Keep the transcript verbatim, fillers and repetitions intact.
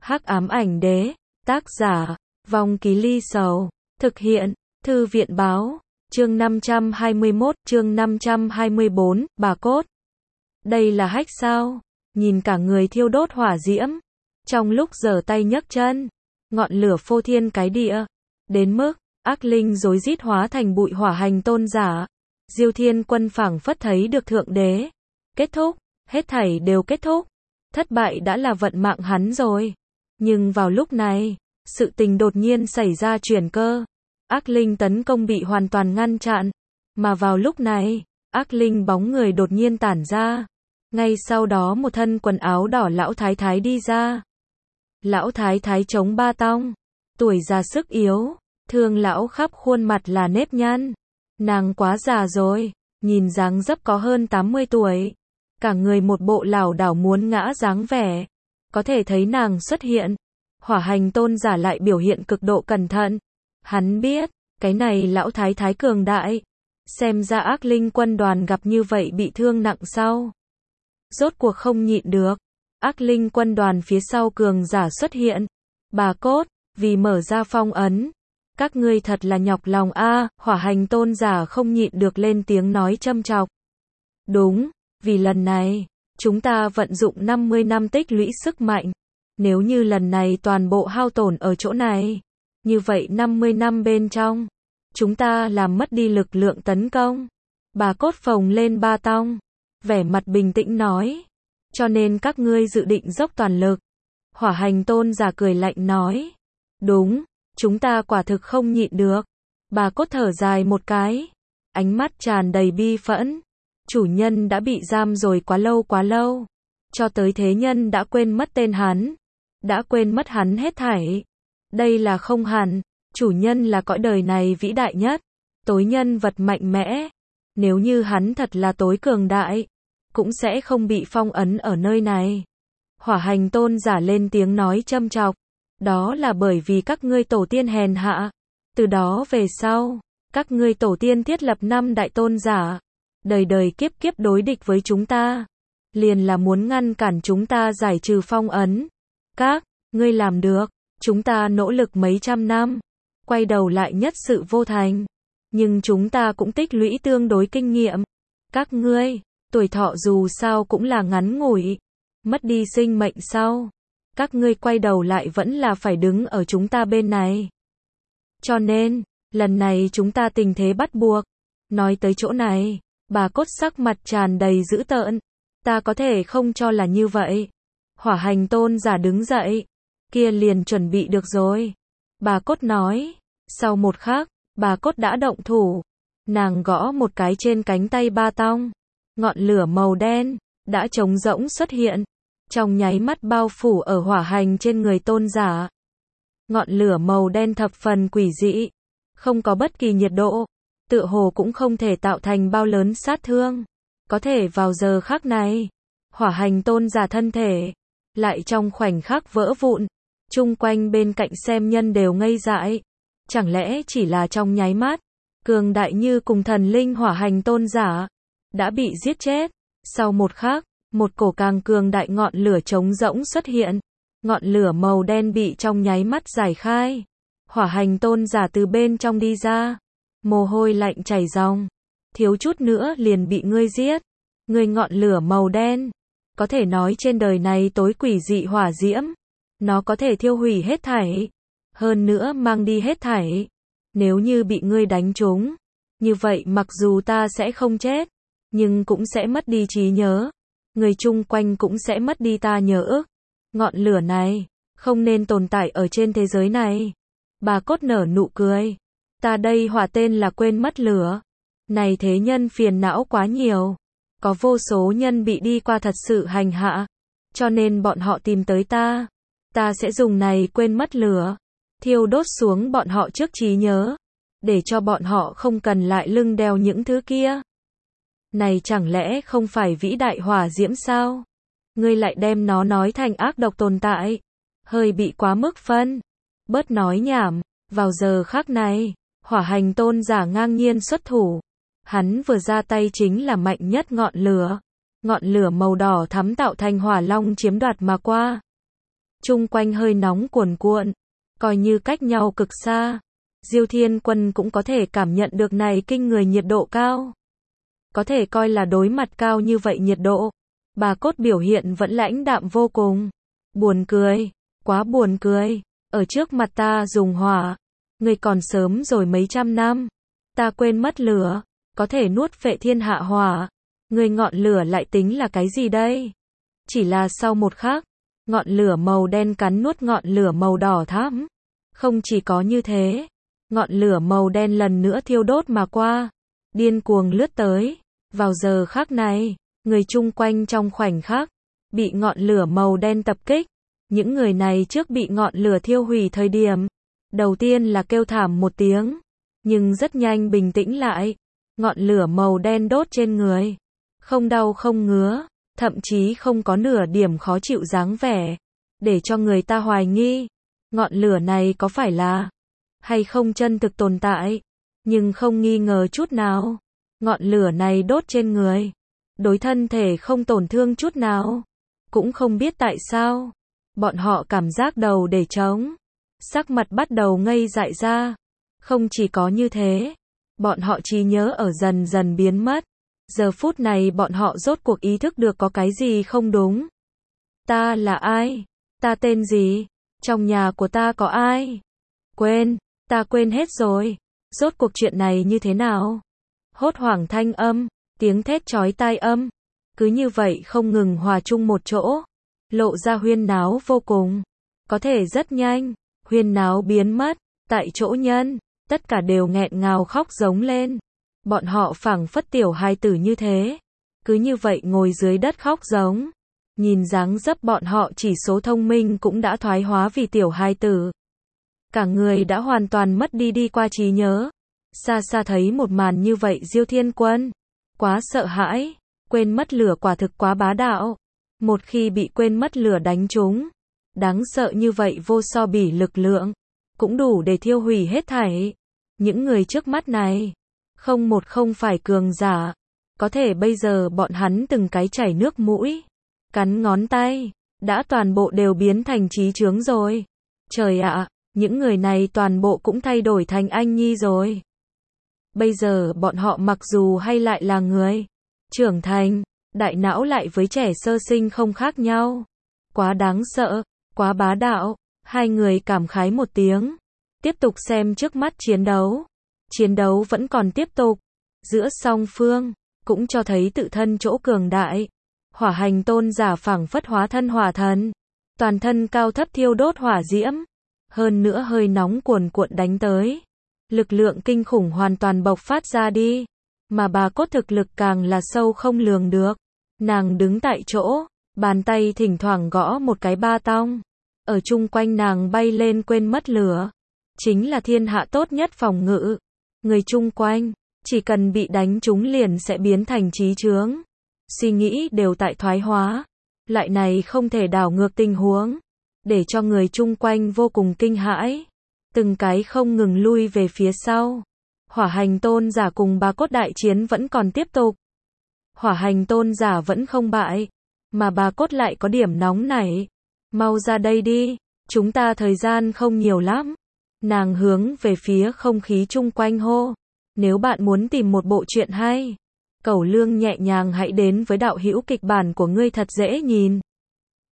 Hắc ám ảnh đế, tác giả, Vong Ký Ly Sầu, thực hiện, Thư viện báo, chương năm trăm hai mươi mốt, chương năm trăm hai mươi bốn, bà cốt. Đây là hách sao? Nhìn cả người thiêu đốt hỏa diễm. Trong lúc giở tay nhấc chân, ngọn lửa phô thiên cái địa. Đến mức, ác linh rối rít hóa thành bụi hỏa hành tôn giả. Diêu Thiên Quân phảng phất thấy được Thượng Đế. Kết thúc, hết thảy đều kết thúc. Thất bại đã là vận mạng hắn rồi. Nhưng vào lúc này, sự tình đột nhiên xảy ra chuyển cơ. Ác linh tấn công bị hoàn toàn ngăn chặn. Mà vào lúc này, ác linh bóng người đột nhiên tản ra. Ngay sau đó một thân quần áo đỏ lão thái thái đi ra. Lão thái thái chống ba tong, tuổi già sức yếu, thương lão khắp khuôn mặt là nếp nhăn. Nàng quá già rồi, nhìn dáng dấp có hơn tám mươi tuổi. Cả người một bộ lảo đảo muốn ngã dáng vẻ. Có thể thấy nàng xuất hiện. Hỏa hành tôn giả lại biểu hiện cực độ cẩn thận. Hắn biết, cái này lão thái thái cường đại. Xem ra ác linh quân đoàn gặp như vậy bị thương nặng sau. Rốt cuộc không nhịn được. Ác linh quân đoàn phía sau cường giả xuất hiện. Bà cốt, vì mở ra phong ấn. Các ngươi thật là nhọc lòng a. Hỏa hành tôn giả không nhịn được lên tiếng nói châm chọc. Đúng, vì lần này, chúng ta vận dụng năm mươi năm tích lũy sức mạnh. Nếu như lần này toàn bộ hao tổn ở chỗ này, như vậy năm mươi năm bên trong, chúng ta làm mất đi lực lượng tấn công. Bà cốt phồng lên ba tong, vẻ mặt bình tĩnh nói. Cho nên các ngươi dự định dốc toàn lực. Hỏa hành tôn giả cười lạnh nói. Đúng, chúng ta quả thực không nhịn được. Bà cốt thở dài một cái, ánh mắt tràn đầy bi phẫn. Chủ nhân đã bị giam rồi quá lâu quá lâu. Cho tới thế nhân đã quên mất tên hắn. Đã quên mất hắn hết thảy. Đây là không hẳn. Chủ nhân là cõi đời này vĩ đại nhất. Tối nhân vật mạnh mẽ. Nếu như hắn thật là tối cường đại, cũng sẽ không bị phong ấn ở nơi này. Hỏa hành tôn giả lên tiếng nói châm chọc. Đó là bởi vì các ngươi tổ tiên hèn hạ. Từ đó về sau, các ngươi tổ tiên thiết lập năm đại tôn giả. Đời đời kiếp kiếp đối địch với chúng ta. Liền là muốn ngăn cản chúng ta giải trừ phong ấn. Các, ngươi làm được. Chúng ta nỗ lực mấy trăm năm. Quay đầu lại nhất sự vô thành. Nhưng chúng ta cũng tích lũy tương đối kinh nghiệm. Các ngươi, tuổi thọ dù sao cũng là ngắn ngủi. Mất đi sinh mệnh sau. Các ngươi quay đầu lại vẫn là phải đứng ở chúng ta bên này. Cho nên, lần này chúng ta tình thế bắt buộc. Nói tới chỗ này, bà cốt sắc mặt tràn đầy dữ tợn. Ta có thể không cho là như vậy. Hỏa hành tôn giả đứng dậy. Kia liền chuẩn bị được rồi. Bà cốt nói. Sau một khắc, bà cốt đã động thủ. Nàng gõ một cái trên cánh tay ba tong. Ngọn lửa màu đen, đã trống rỗng xuất hiện. Trong nháy mắt bao phủ ở hỏa hành trên người tôn giả. Ngọn lửa màu đen thập phần quỷ dị. Không có bất kỳ nhiệt độ. Tựa hồ cũng không thể tạo thành bao lớn sát thương. Có thể vào giờ khắc này, hỏa hành tôn giả thân thể lại trong khoảnh khắc vỡ vụn. Chung quanh bên cạnh xem nhân đều ngây dại. Chẳng lẽ chỉ là trong nháy mắt, cường đại như cùng thần linh hỏa hành tôn giả đã bị giết chết. Sau một khắc, một cổ càng cường đại ngọn lửa trống rỗng xuất hiện. Ngọn lửa màu đen bị trong nháy mắt giải khai. Hỏa hành tôn giả từ bên trong đi ra. Mồ hôi lạnh chảy ròng. Thiếu chút nữa liền bị ngươi giết. Ngươi ngọn lửa màu đen. Có thể nói trên đời này tối quỷ dị hỏa diễm. Nó có thể thiêu hủy hết thảy. Hơn nữa mang đi hết thảy. Nếu như bị ngươi đánh trúng. Như vậy mặc dù ta sẽ không chết. Nhưng cũng sẽ mất đi trí nhớ. Người chung quanh cũng sẽ mất đi ta nhớ ức. Ngọn lửa này, không nên tồn tại ở trên thế giới này. Bà cốt nở nụ cười. Ta đây hỏa tên là quên mất lửa. Này thế nhân phiền não quá nhiều. Có vô số nhân bị đi qua thật sự hành hạ. Cho nên bọn họ tìm tới ta. Ta sẽ dùng này quên mất lửa. Thiêu đốt xuống bọn họ trước trí nhớ. Để cho bọn họ không cần lại lưng đeo những thứ kia. Này chẳng lẽ không phải vĩ đại hỏa diễm sao? Ngươi lại đem nó nói thành ác độc tồn tại. Hơi bị quá mức phân. Bớt nói nhảm. Vào giờ khắc này, hỏa hành tôn giả ngang nhiên xuất thủ. Hắn vừa ra tay chính là mạnh nhất ngọn lửa. Ngọn lửa màu đỏ thắm tạo thành hỏa long chiếm đoạt mà qua. chung quanh hơi nóng cuồn cuộn, coi như cách nhau cực xa. Diêu Thiên Quân cũng có thể cảm nhận được này kinh người nhiệt độ cao. Có thể coi là đối mặt cao như vậy nhiệt độ, bà cốt biểu hiện vẫn lãnh đạm vô cùng. Buồn cười, quá buồn cười, ở trước mặt ta dùng hỏa, người còn sớm rồi mấy trăm năm. Ta quên mất lửa, có thể nuốt phệ thiên hạ hỏa, người ngọn lửa lại tính là cái gì đây? Chỉ là sau một khắc, ngọn lửa màu đen cắn nuốt ngọn lửa màu đỏ thẫm. Không chỉ có như thế, ngọn lửa màu đen lần nữa thiêu đốt mà qua, điên cuồng lướt tới. Vào giờ khắc này, người chung quanh trong khoảnh khắc bị ngọn lửa màu đen tập kích. Những người này trước bị ngọn lửa thiêu hủy thời điểm, đầu tiên là kêu thảm một tiếng, nhưng rất nhanh bình tĩnh lại. Ngọn lửa màu đen đốt trên người, không đau không ngứa, thậm chí không có nửa điểm khó chịu dáng vẻ, để cho người ta hoài nghi, ngọn lửa này có phải là hay không chân thực tồn tại, nhưng không nghi ngờ chút nào. Ngọn lửa này đốt trên người, đối thân thể không tổn thương chút nào. Cũng không biết tại sao, bọn họ cảm giác đầu để trống, sắc mặt bắt đầu ngây dại ra. Không chỉ có như thế, bọn họ trí nhớ ở dần dần biến mất. Giờ phút này bọn họ rốt cuộc ý thức được có cái gì không đúng. Ta là ai? Ta tên gì? Trong nhà của ta có ai? Quên, ta quên hết rồi. Rốt cuộc chuyện này như thế nào? Hốt hoảng thanh âm, tiếng thét chói tai âm, cứ như vậy không ngừng hòa chung một chỗ, lộ ra huyên náo vô cùng. Có thể rất nhanh, huyên náo biến mất, tại chỗ nhân, tất cả đều nghẹn ngào khóc giống lên. Bọn họ phảng phất tiểu hài tử như thế, cứ như vậy ngồi dưới đất khóc giống. Nhìn dáng dấp bọn họ chỉ số thông minh cũng đã thoái hóa vì tiểu hài tử. Cả người đã hoàn toàn mất đi đi qua trí nhớ. Xa xa thấy một màn như vậy Diêu Thiên Quân quá sợ hãi, quên mất lửa quả thực quá bá đạo. Một khi bị quên mất lửa đánh trúng, đáng sợ như vậy vô so bỉ lực lượng, cũng đủ để thiêu hủy hết thảy. Những người trước mắt này, không một không phải cường giả, có thể bây giờ bọn hắn từng cái chảy nước mũi, cắn ngón tay, đã toàn bộ đều biến thành trí chướng rồi. Trời ạ, những người này toàn bộ cũng thay đổi thành anh nhi rồi. Bây giờ bọn họ mặc dù hay lại là người trưởng thành, đại não lại với trẻ sơ sinh không khác nhau. Quá đáng sợ, quá bá đạo. Hai người cảm khái một tiếng, tiếp tục xem trước mắt chiến đấu. Chiến đấu vẫn còn tiếp tục, giữa song phương, cũng cho thấy tự thân chỗ cường đại. Hỏa hành tôn giả phảng phất hóa thân hỏa thần, toàn thân cao thấp thiêu đốt hỏa diễm, hơn nữa hơi nóng cuồn cuộn đánh tới. Lực lượng kinh khủng hoàn toàn bộc phát ra đi, mà bà cốt thực lực càng là sâu không lường được. Nàng đứng tại chỗ, bàn tay thỉnh thoảng gõ một cái ba tong, ở chung quanh nàng bay lên quên mất lửa, chính là thiên hạ tốt nhất phòng ngự. Người chung quanh, chỉ cần bị đánh trúng liền sẽ biến thành trí chướng. Suy nghĩ đều tại thoái hóa, lại này không thể đảo ngược tình huống, để cho người chung quanh vô cùng kinh hãi. Từng cái không ngừng lui về phía sau. Hỏa hành tôn giả cùng bà cốt đại chiến vẫn còn tiếp tục. Hỏa hành tôn giả vẫn không bại, mà bà cốt lại có điểm nóng nảy. Mau ra đây đi, chúng ta thời gian không nhiều lắm. Nàng hướng về phía không khí chung quanh hô. Nếu bạn muốn tìm một bộ truyện hay, Cẩu Lương nhẹ nhàng hãy đến với đạo hữu kịch bản của ngươi thật dễ nhìn.